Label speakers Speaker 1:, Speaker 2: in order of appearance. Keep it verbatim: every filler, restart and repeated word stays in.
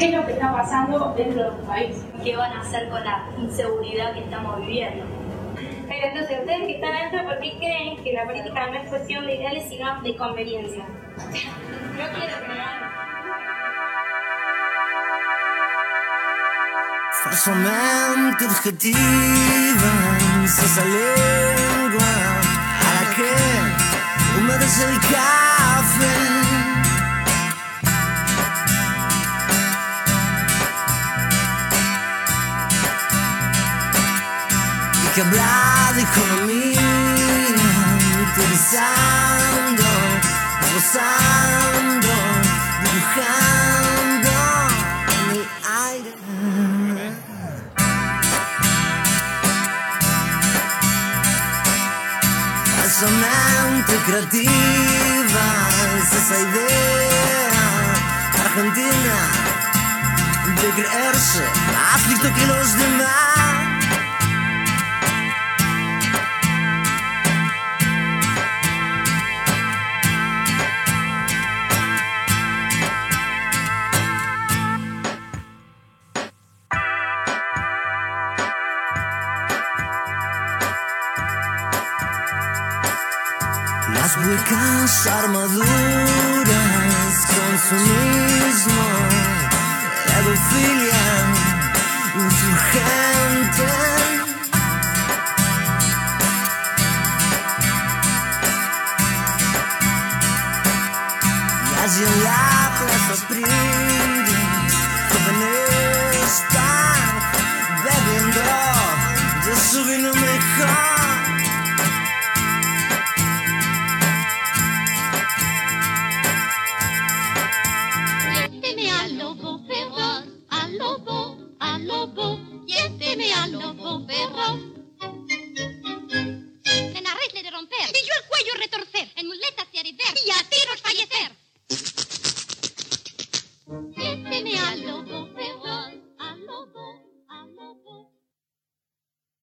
Speaker 1: qué es lo que está pasando dentro de nuestro país.
Speaker 2: ¿Qué van a hacer con la inseguridad que estamos viviendo?
Speaker 3: Pero entonces, ustedes que están adentro, ¿por qué creen que la política no es cuestión de ideales, sino de conveniencia? No quiero que me
Speaker 4: Falsamente objetiva es esa lengua a la que humedece el café. Y que habla de economía, utilizando, esbozando, dibujando en el aire. Falsamente creativa es esa idea argentina de creerse más listo que los demás. Las huecas armaduras, consumismo, pedofilia, insurgente. Y allí en la plaza Pringles, jóvenes están bebiendo de su vino mejor.
Speaker 5: Al lobo, al lobo, lléveme al lobo perro.